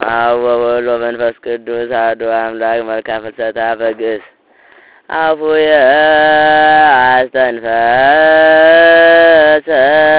አብ ወወልድ ወመንፈስ ቅዱስ አሐዱ አምላክ መልካም ፍልሰታ በግዕዝ አፉየ አስተንፈሰ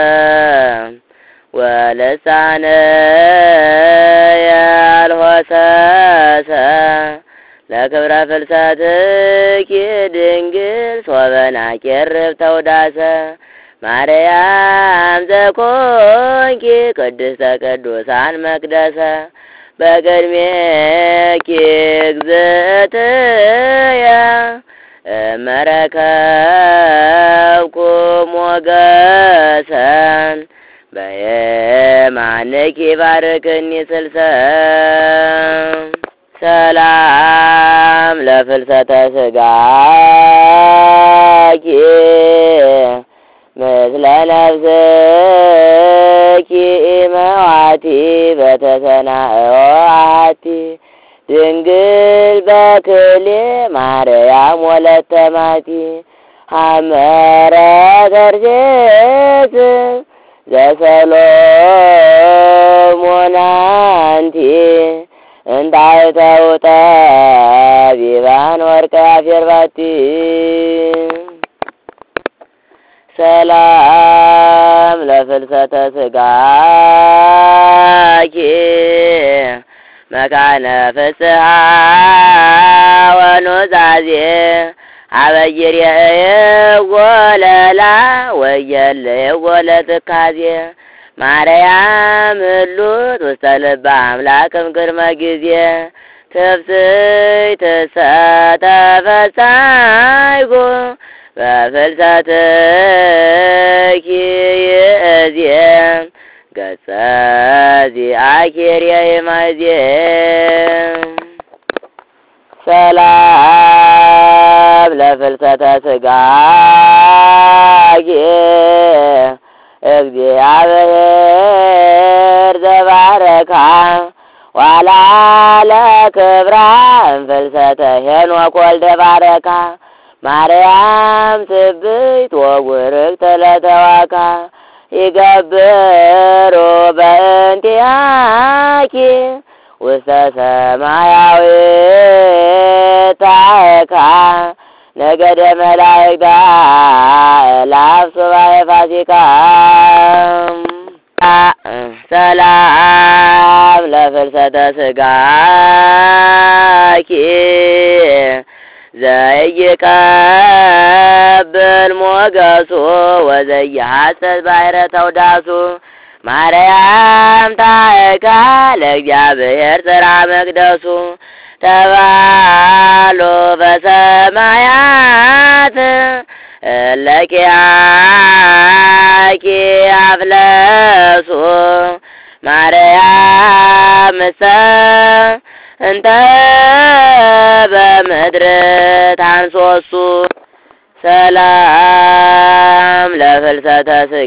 ወልሳነየ አልሆሰሰ ለክብረ ፍልሰትኪ ድንግል ሶበ ናቄርብ ተውዳሰ ማርያም ዘኮንኪ ቅድስተ ቅዱሳን መቅደሰ በቅድሜኪ እግዝእትየ እመረከብኩ ሞገሰ በየማንኪ ባርክኒ ስልሰ ሰላም ለፍልሰተ ሥጋኪ ምስለ ነፍስኪ መዋቲ በተሰናእዮ አሐቲ ድንግል በክሌ ማርያም ወለተ ማቲ ሐመረ ተርሴስ ዘሰሎሞን አንቲ እንታይተው ጠቢባን ወርቀ አፌርባቲ ሰላም ለፍልሰተ ሥጋኪ መካነ ፍስሐ ወኑዛዜ አበይርየ ወለላ ወየልየ ለትካዜ ማርያም እሉት ውስተ ልበ አምላክም ቅድመ ጊዜ ትፍስሕት ተፈሳይኩ በፍልሰትኪ ይእዜ ገጸ ዚአኪ ርየማዜ ሰላም ለፍልሰተ ሥጋኪ እግዚአብሔር ዘባረካ ዋላ ለክብራ እንፍልሰተ ሄኖክ ወልደ ባረካ ማርያም ትብይት ወቡርክት ለተዋካ ይገብሩ በእንቲአኪ ውስተ ሰማያዊት ታዕካ ነገደ መላእክት አእላፍ ሱባዔ ፋሲካ ሰላም ለፍልሰተ ሥጋኪ ዘይቀብል ሞገሱ ወዘይሐሰስ ባሕረ ተውዳሱ ማርያም ታዕካ ለእግዚአብሔር ጽርሐ መቅደሱ ተባሎ በሰማያት ለኪያኪ አፍለሱ ማርያም እንተ በምድር ታንሶሱ ሰላም ለፍልሰተ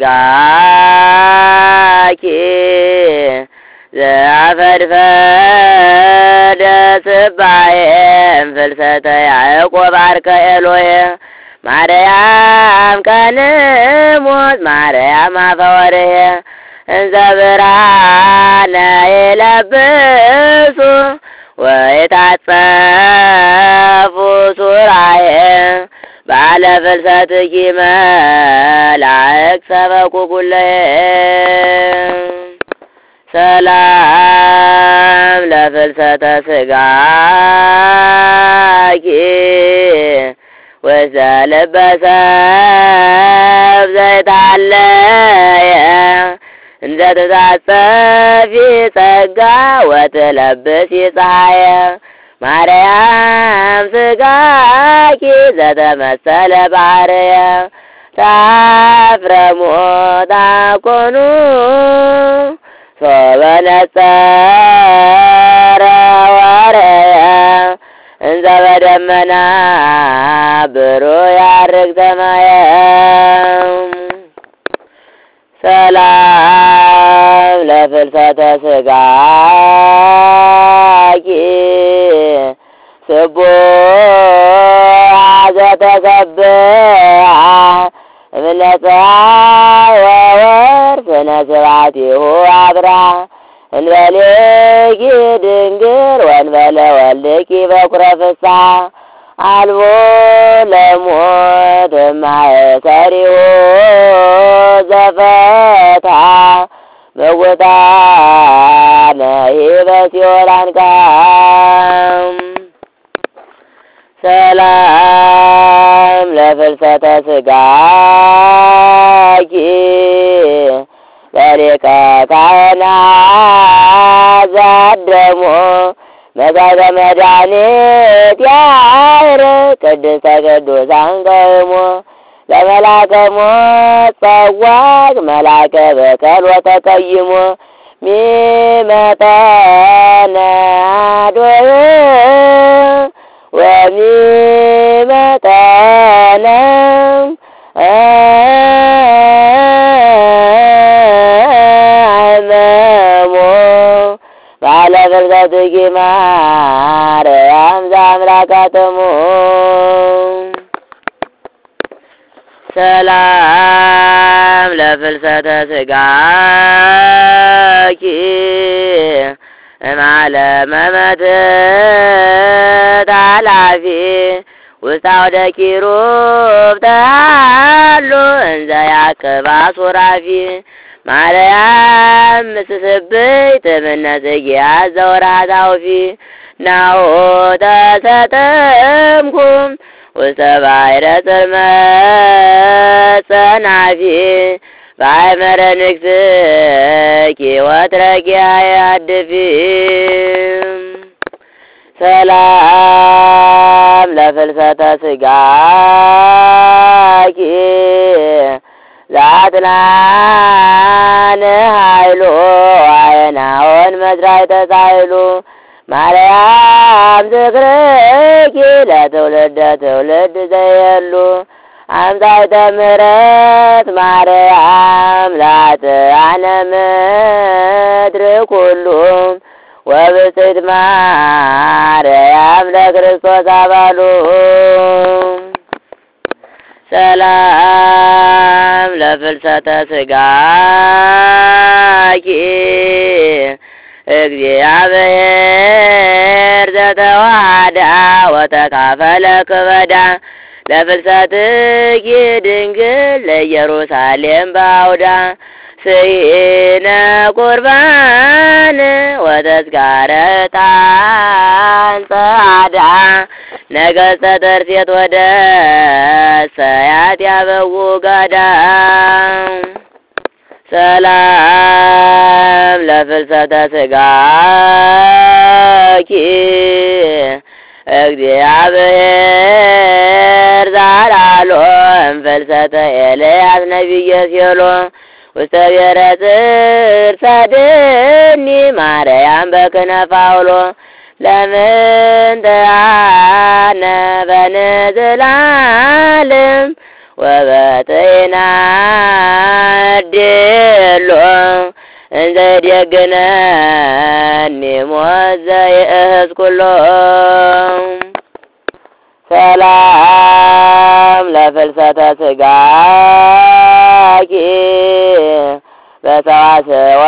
ሥጋኪ ዘአፈድፈደ ስባዬ ፍልሰተ ያዕቆብ አርከ ኤሎሄ ማርያም ቀንሞት ማርያም አፈወርሄ እንዘ ብርሃነ ይለብሱ ወይታጸፉ ሱራዬ ባለ ፍልሰትኪ መላእክት ሰበኩ ኩለየ ሰላም ለፍልሰተ ሥጋኪ ውስተ ልበ ሰብእ ዘይታለየ እንዘ ትታጸፊ ጸጋ ወትለብሲ ፀሐየ ማርያም ሥጋኪ ዘተመሰለ ባሕርየ ታፍረሞ ታኮኑ ሶበ ነጸረ ወርየ እንዘ በደመና ብሩህ ያርግ ሰማየ ሰላም ለፍልሰተ ሥጋኪ ስቡሕ ዘተሰብሐ እምነ ፀሐይ ወወርኅ ስነ ስብሐቲሁ አብራ እንበሌኪ ድንግል ወንበለ ወልድኪ በኩረ ፍስሐ አልቦ ለሞት እማእሰሪሁ ዘፈታ በጎታነሂ በሲኦል አንቃም ሰላም ለፍልሰተ ሥጋኪ ለሊቀ ካህናት ዘአደሞ መሥዋዕተ መድኃኒት ያዕርግ ቅድስተ ቅዱሳን ቀይሞ ለመላከ ሞት ፈዋሽ መላከ በቀል ወተቀይሞ ሚመጠነ አድወ ወሚመጠነ አመሞ ባለ ፍልሰትኪ ማርያም ዘአምላካተሙ ሰላም ለፍልሰተ ሥጋኪ እምዓለመ መትሕት ኃላፊ ውስተ አውደ ኪሩብ ተሃሉ እንዘ ያቅባ ሱራፊ ማርያም ምስስብእት እምነ ጽጌያት ዘወርኃ ታውፊ ናሁ ተሰጠምኩ ውስተ ባሕረ ጽልመት ጸናፊ በአእመረ ንግሥኪ ወትረኪያ ያድፊ ሰላም ለፍልሰተ ሥጋኪ ዘአጥናነ ኃይሉ አየናሆን መዝራዕተ ጻሕሉ ማርያም ዝክርኪ ለትውልደ ትውልድ ዘየሉ አምሳይተ ምሕረት ማርያም ላጥአነ ምድር ኩሉ ወብፅዕት ማርያም ለክርስቶስ አባሉ ሰላም ለፍልሰተ ሥጋኪ እግዚአብሔር ዘተዋሕዳ ወተካፈለ ክበዳ ለፍልሰትኪ ድንግል ለኢየሩሳሌም በአውዳ ስኢነ ቁርባን ወተስካረ ዕጣን ጸዓዳ ነገሥተ ተርሴት ወደ ሰያት ያበው ገዳ ሰላም ለፍልሰተ ሥጋኪ እግዚአብሔር ዛላሎ እምፍልሰተ ኤልያስ ነቢየ ሲሎ ውስተ ብሔረ ጽር ሰድኒ ማርያም በክነፈ አውሎ ለምንተ አነ በንዝላልም ወበጤና ድሎ እንዘ ይዴግነኒ ሞት ዘይእህዝ ኩሎ ሰላም ለፍልሰተ ሥጋኪ በሰዋስወ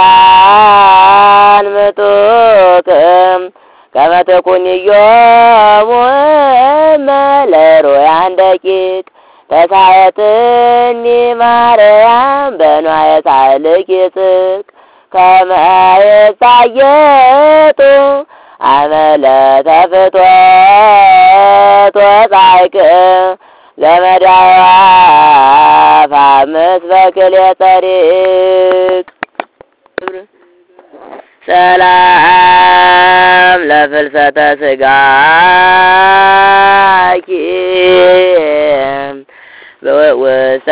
ብርሃን ምጡቅ ከመ ትኩንዮሙ እመ ለሩያን ደቂቅ ተሳየትኒ ማርያም በንዋየ ጻሕልኪ ጽቅ ከመ ይሳየጡ አመለ ተፍትወት ወጻይቅ ለመዳያፍ አምስት በክልኤ ጠሪቅ ሰላም ለፍልሰተ ሥጋኪ ውስተ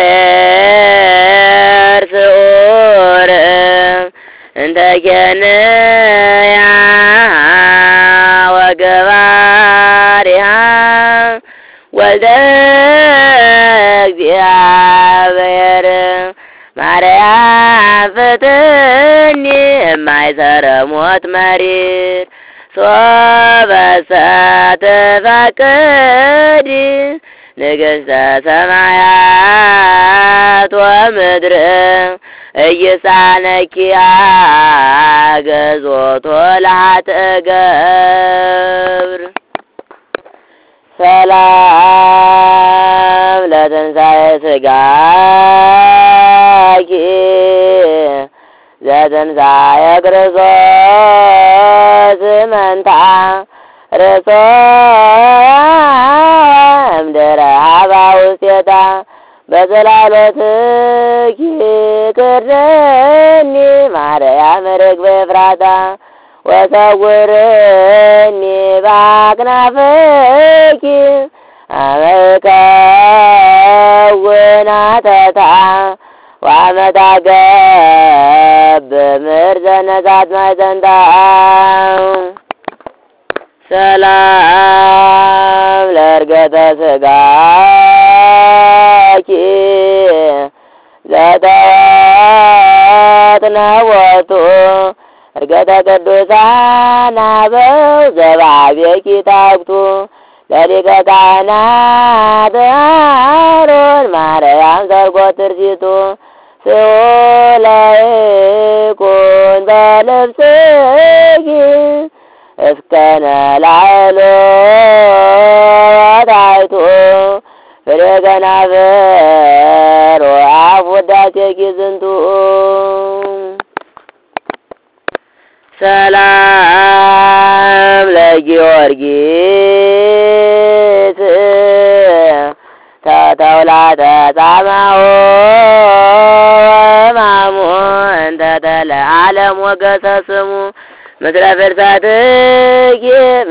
ብሔር ስዑር እንተ ኬንያ ወገባሪሃ ወልደ እግዚአብሔር ማርያም ፍትኒ እማይሰረ ሞት መሪር ሶበሰ ትፈቅዲ ንግሥተ ሰማያት ወምድር እይሳነኪያ ገዞቶ ላትገብር ሰላም ለትንሣኤ ሥጋኪ ዘትንሣኤ ክርስቶስ መንታ ርሶም ድረ ሀባ ውስቴታ በዘላለትኪ ክርኒ ማርያም ርግበ ኤፍራታ ወሰውርኒ በአክናፍኪ አመ እከውን ሐተታ ወአመታገብ ምርዘ ነሣት ማዕፀንታ ሰላም ለዕርገተ ሥጋኪ ዘተወጥነወቱ ዕርገተ ቅዱሳን አበው ዘባቤኪ ታክቱ ለሊቀ ካህናት አሮን ማርያም ሰርጎት ትርሲቱ ስኡለይኩን በልብስኪ እስከ ነላዕሎ ወታሕቱ ፍሬ ከናፍር ወአፍ ውዳሴኪ ዝንቱ ሰላም ለጊዮርጊስ ተተውላተ ጻማሁ ወሕማሙ እንተ ተለዓለም ወገሰ ስሙ ምስለ ፍልሰትኪ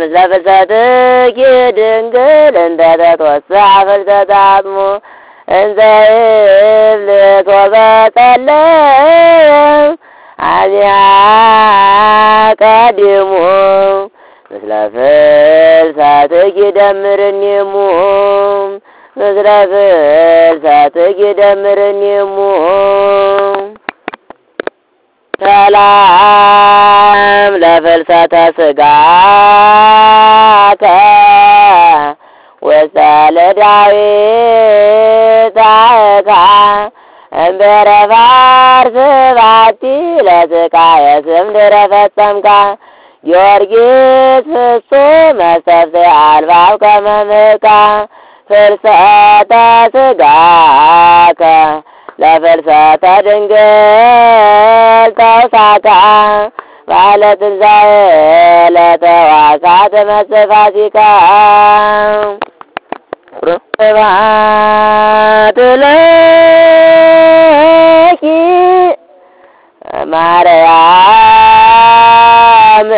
ድንግል እንተ ተትወስዓ ፍልሰተ አጽሙ እንዘ ይፍልስ ወበጸለየ አብያ ቀዲሙ ምስለ ፍልሰትኪ ደምርኒሙ ምስለ ፍልሰትኪ ደምርኒሙ ሰላም ለፍልሰተ ሥጋከ ውስተ ለዳዊት አእካ እምበረ ፋርስ ባቲ ለስቃየ ስም ድረ ፈጸምካ ጊዮርጊስ ፍጹም መስተፍስሕ አልባብ ከመ ምሕካ ፍልሰተ ሥጋከ ለፍልሰተ ድንግል ተውሳካ ባለ ትንሣኤ ለተዋሳት መጽፋሲካ ስብሐት ለኪ ማርያም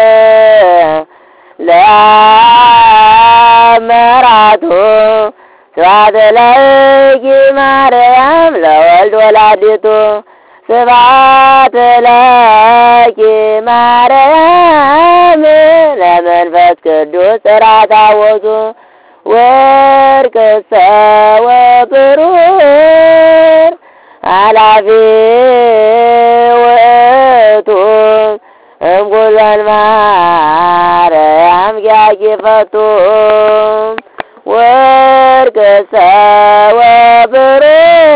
ለአመራቱ ስብሐት ለኪ ማርያም ለወልድ ወላዲቱ ስብሐት ለኪ ማርያም ለመንፈስ ቅዱስ ጽርሐ ታቦቱ ወርቅሰ ወብሩር ኃላፊ ውእቱ እምኩለን ማርያም ያጊፈቱ ወርቅሰ ወብሩር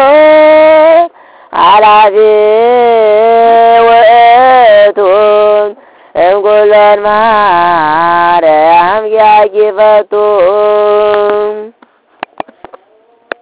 ኃላፊ ውእቱ እምኩለን ማርያም ያጊፈቱ